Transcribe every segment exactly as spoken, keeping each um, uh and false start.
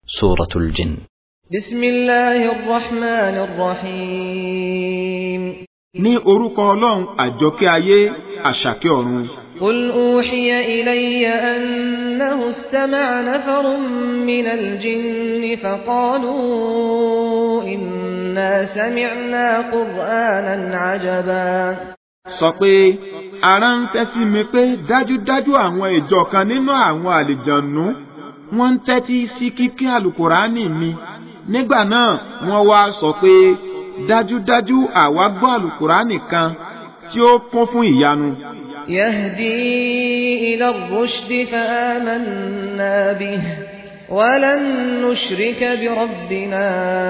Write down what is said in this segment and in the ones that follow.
Suratul Jinn. Bismillahir Rahmanir Rahim. Ní orúkọ Ọlọ́run àjọkẹ́ ayé àṣàkẹ́ ọ̀run. Qul uhiya ilayya annahu istama'a nafarun minal jinni faqalu inna sami'na qur'anan 'ajaba. Sọ pé ara ń fẹ́ sí mi pé dájúdájú àwọn ìjọ kan nínú àwọn àlìjànú wọ́n ń tẹ́tí sí kíké àlùkùránì mi. Nígbà náà wọ́n wá sọ pé dájúdájú àwa gbọ́ àlùkùránì kan tí ó kún fún ìyanu. Yahdi ila ar-rushdi fa amanna bihi wa lan nushrika bi rabbina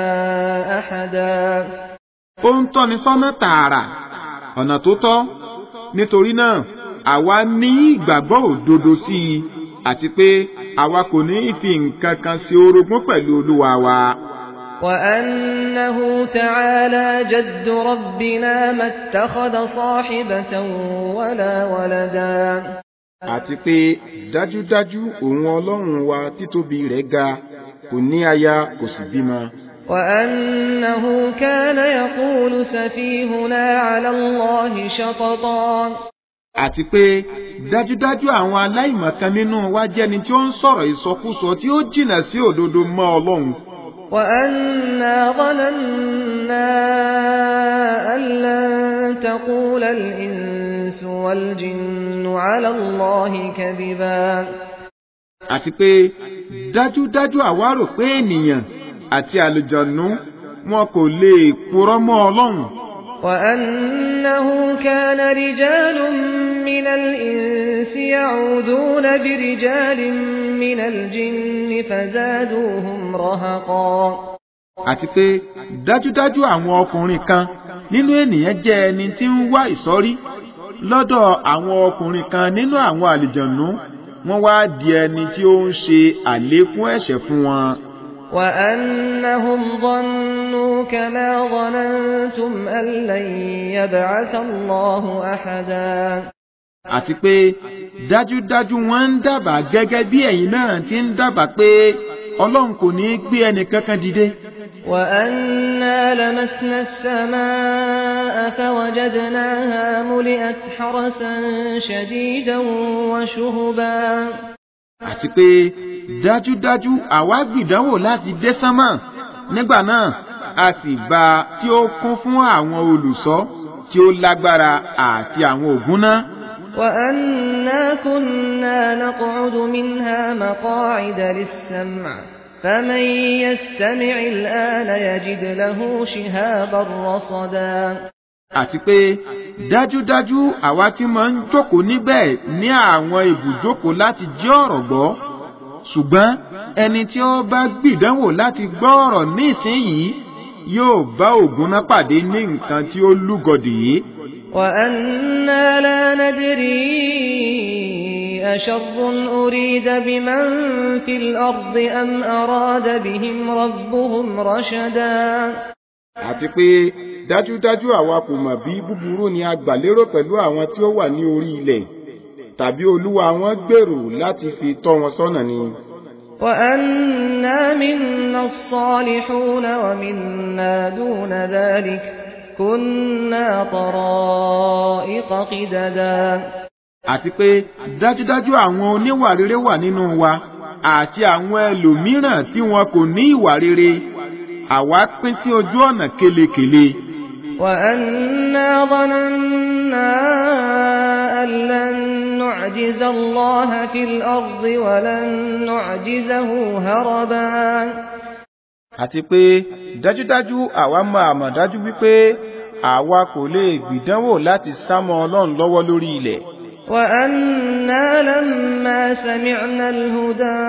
ahada. Ó ń tọ́ni sọ́nà tààrà ọ̀nà tó tọ́, nítorí náà àwa ní ìgbàgbọ́ òdodo sí i àti pé àwa kò ní fi nǹkan kan sí orogún pẹ̀lú Olúwa wa. وأنه تعالى جد ربنا ما اتخذ صاحبة ولا ولدا. Àti pé dájúdájú òun Ọlọ́run wa títóbi rẹ̀ ga, kò ní aya kò sì bímọ. وأنه كان يقول سفيهنا على الله شططا. Àti pé dájúdájú àwọn aláìmọ̀kan nínú wa jẹ́ni tí ó ń sọ̀rọ̀ ìsọkúsọ tí ó jìnnà sí òdodo mọ́ Ọlọ́run. وأنا ظننا أن لن تقول الإنس والجن على الله كذبا. Àti pé dájúdájú àwa rò pé ènìyàn àti àlùjànnú wọn kò lè purọ́ mọ́ Ọlọ́run. وأنه كان رجال من الإنس يعوذون برجال من الجن فزادوهم رهقا. Àti pé dájúdájú àwọn ọkùnrin kan nínú ènìyàn jẹ́ ẹni tí ń wá ìsọ́rí lọ́dọ̀ àwọn ọkùnrin kan nínú àwọn àlìjànnú, wọ́n wá di ẹni tí ó ń ṣe àlékún ẹ̀ṣẹ̀ fún wọn. وأنهم ظنوا كما ظننتم أن لن يبعث الله أحدا. Àti pé dájúdájú wọ́n ń dábàá gẹ́gẹ́ bí ẹ̀yin náà ti ń dábàá pé Ọlọ́run kò ní gbé ẹnì kankan dìde. وأنا لمسنا السماء فوجدناها ملئت حرسا شديدا وشهبا. Àti pé dájúdájú àwa gbìdánwò láti dé sánmà, nígbà náà a sì bá a tí ó kún fún àwọn olùṣọ́ tí ó lágbára àti àwọn ògúnná. وأنا كنا نقعد منها مقاعد للسمع فمن يستمع الآن يجد له شهابا رصدا. Àti pé dájúdájú àwa tí máa ń jókòó níbẹ̀ ní àwọn ibùjókòó láti jí ọ̀rọ̀ gbọ́, ṣùgbọ́n ẹni tí ó bá gbìdánwò láti gbọ́ ọ̀rọ̀ ní ìsinyìí yóò bá ògúnná pàdé ní nǹkan tí ó lúgọdì yìí. وأنا لا ندري أشر أريد بمن في الأرض أم أراد بهم ربهم رشدا. Àti pé dájúdájú àwa kò mọ̀ bí búburú ni a gbà lérò pẹ̀lú àwọn tí ó wà ní orí ilẹ̀, tàbí Olúwa wọn gbèrò láti fi tọ́ wọn sọ́nà ni. وأنا منا الصالحون ومنا دون ذلك كنا طرائق قددا. Àti pé dájúdájú àwọn oníwà rere wà nínú wa àti àwọn ẹlòmíràn tí wọn kò ní ìwà rere, àwa pín sí ojú ọ̀nà kélekèle. وأنا ظننا أن لن نعجز الله في الأرض ولن نعجزه هربا. Àti pé dájúdájú àwa máa mọ̀ dájú wípé àwa kò lè gbìdánwò láti sá mọ́ Ọlọ́run lọ́wọ́ lórí ilẹ̀. وأنا لما سمعنا الهدى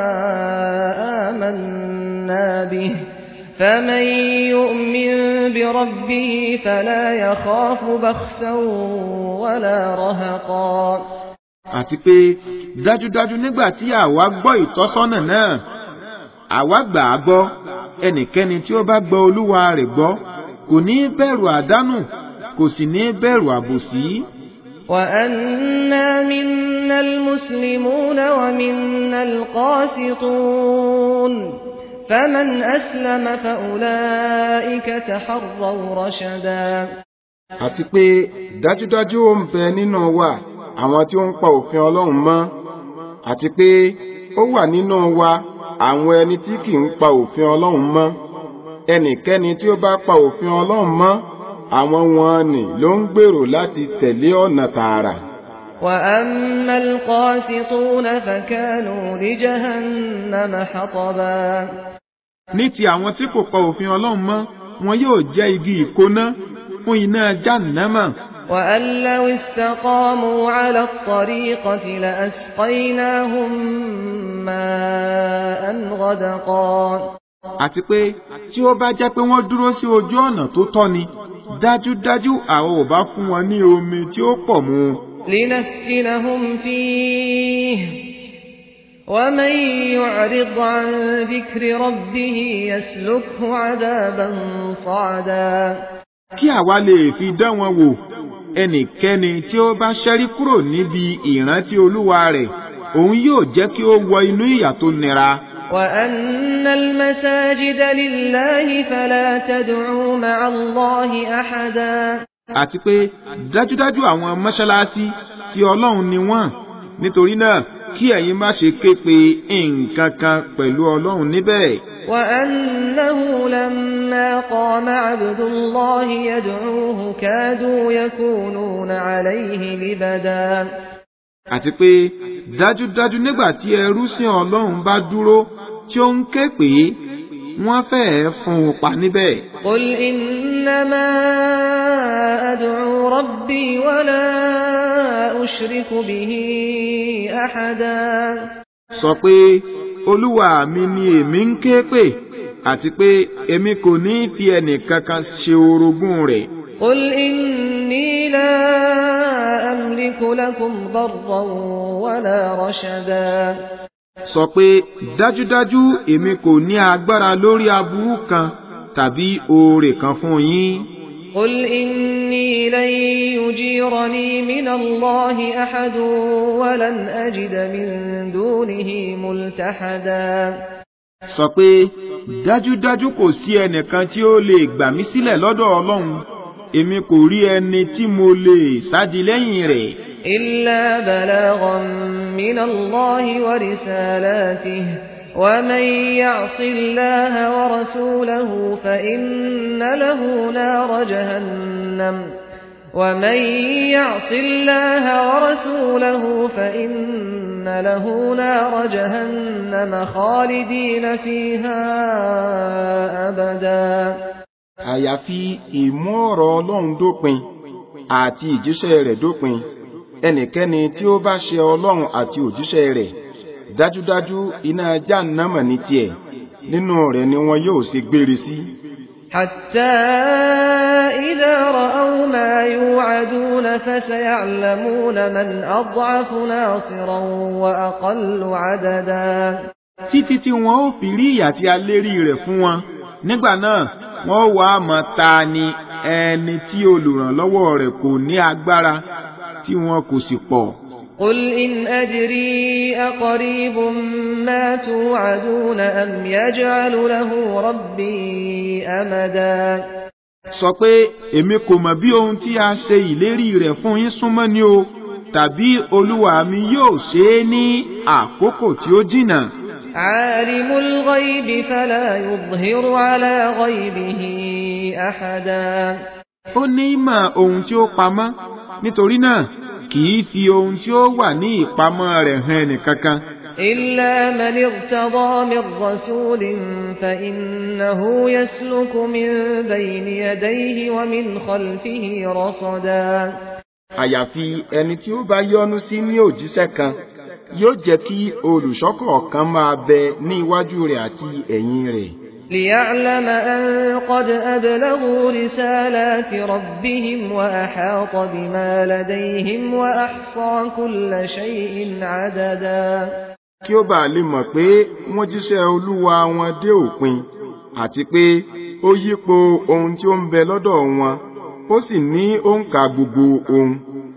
آمنا به فمن يؤمن بربه فلا يخاف بخسا ولا رهقا. Àti pé dájúdájú nígbà tí àwa gbọ́ ìtọ́sọ́nà náà, àwa gbà á gbọ́, ẹnikẹ́ni tí ó bá gbọ́ Olúwa rẹ̀ gbọ́ kò ní bẹ̀rù àdánù, kò sì ní bẹ̀rù àbòsí. وأنا منا المسلمون ومنا القاسطون فمن أسلم فأولئك تحروا رشدا. àti pé dájúdájú ó ń bẹ nínú wa àwọn tí ó ń pa òfin Ọlọ́run mọ́, àti pé ó wà nínú wa àwọn ẹni tí kì í pa òfin Ọlọ́run mọ́. ẹnikẹ́ni tí ó bá pa òfin Ọlọ́run mọ́, àwọn wọn ni ló ń gbèrò láti tẹ̀lé ọ̀nà tààrà. وأما القاسطون فكانوا لجهنم حطبا. ní ti àwọn tí kò pa òfin Ọlọ́run mọ́, wọn yóò jẹ́ igi ìkóná fún iná Jahannama. وأن لو استقاموا على الطريقة لأسقيناهم ماء غدقا. àti pé tí ó bá jẹ́ pé wọ́n dúró sí ojú ọ̀nà tó tọ́ ni, dájúdájú àwọn ò bá fún wọn ní omi tí ó pọ̀ mu. لنفتنهم فيه ومن يعرض عن ذكر ربه يسلكه عذابا صعدا. kí àwa lè fi dán wọn wò, ẹnikẹ́ni tí ó bá ṣẹ́rí kúrò níbi ìrántí Olúwa rẹ̀, òun yóò jẹ́ kí ó wọ inú ìyà tó nira. وأن المساجد لله فلا تدعوا مع الله أحدا. àti pé dájúdájú àwọn mọ́ṣáláṣí tí Ọlọ́run ni wọ́n, nítorí náà kí ẹ̀yin má ṣe ké pe nǹkan kan pẹ̀lú Ọlọ́run níbẹ̀. وأنه لما قام عبد الله يدعوه كادوا يكونون عليه لبدا. àti pé dájúdájú nígbà tí ẹrú sìn Ọlọ́run bá dúró tí ó ń ké pè é, wọ́n fẹ́ẹ́ fún un pa níbẹ̀. قل إنما أدعو ربي ولا أشرك به أحدا. sọ pé Olúwa mi ni èmi ń ké pè, àti pé èmi kò ní fi ẹnìkankan ṣe orogún rẹ̀. قل إني لا أملك لكم ضرا ولا رشدا. sọ pé dájúdájú èmi kò ní agbára lórí aburú kan tàbí oore kan fún yín. قل إني لن يجيرني من الله أحد ولن أجد من دونه ملتحدا. sọ pé dájúdájú kò sí ẹnìkan tí ó lè gbà mí sílẹ̀ lọ́dọ̀ Ọlọ́run, èmi kò rí ẹni tí mo lè sádi lẹ́yìn rẹ̀. إلا بلاغا من الله ورسالاته ومن يعص الله ورسوله فإن له نار جهنم ومن يعص الله ورسوله فإن له نار جهنم خالدين فيها أبدا. àyàfi ìmú ọ̀rọ̀ Ọlọ́run dópin àti ìjíṣẹ́ rẹ̀ dópin, ẹnikẹ́ni tí ó bá ṣe Ọlọ́run àti òjíṣẹ́ rẹ̀, dájúdájú iná Jahannama ní tiẹ̀, nínú rẹ̀ ni wọn yóò ṣe gbére sí. حتى إذا رأوا ما يوعدون فسيعلمون من أضعف ناصرا وأقل عددا. títí tí wọn ó fi rí ìyà tí a lérí rẹ̀ fún wọn, nígbà náà wọn ó wá mọ̀ ta ni ẹni tí olùrànlọ́wọ́ rẹ̀ kò ní agbára tí wọn kò sì pọ̀. قل إن أدري أقريب ما توعدون أم يجعل له ربي أمدا. sọ pé èmi kò mọ̀ bí ohun tí a ṣe ìlérí rẹ̀ fún yín súnmọ́ ni o, tàbí Olúwa mi yóò ṣe é ní àkókò tí ó jìnnà. عالم الغيب فلا يظهر على غيبه أحدا. ó ní ìmọ̀ ohun tí ó pamọ́, nítorí náà kì í fi ohun tí ó wà ní ìpamọ́ rẹ̀ hàn ẹnìkankan. إلا من ارتضى من رسول فإنه يسلك من بين يديه ومن خلفه رصدا. àyàfi ẹni tí ó bá yọ́nú sí ní òjíṣẹ́ kan, yóò jẹ́ kí olùṣọ́kọ̀ọ̀kan máa bẹ ní iwájú rẹ̀ àti ẹ̀yìn rẹ̀. ليعلم أن قد أبلغوا رسالات ربهم وأحاط بما لديهم وأحصى كل شيء عددا. kí ó bàa lè mọ̀ pé wọ́n jíṣẹ́ Olúwa wọn dé òpin, àti pé ó yípo ohun tí ó ń bẹ lọ́dọ̀ wọn, ó sì ní òǹkà gbogbo ohun.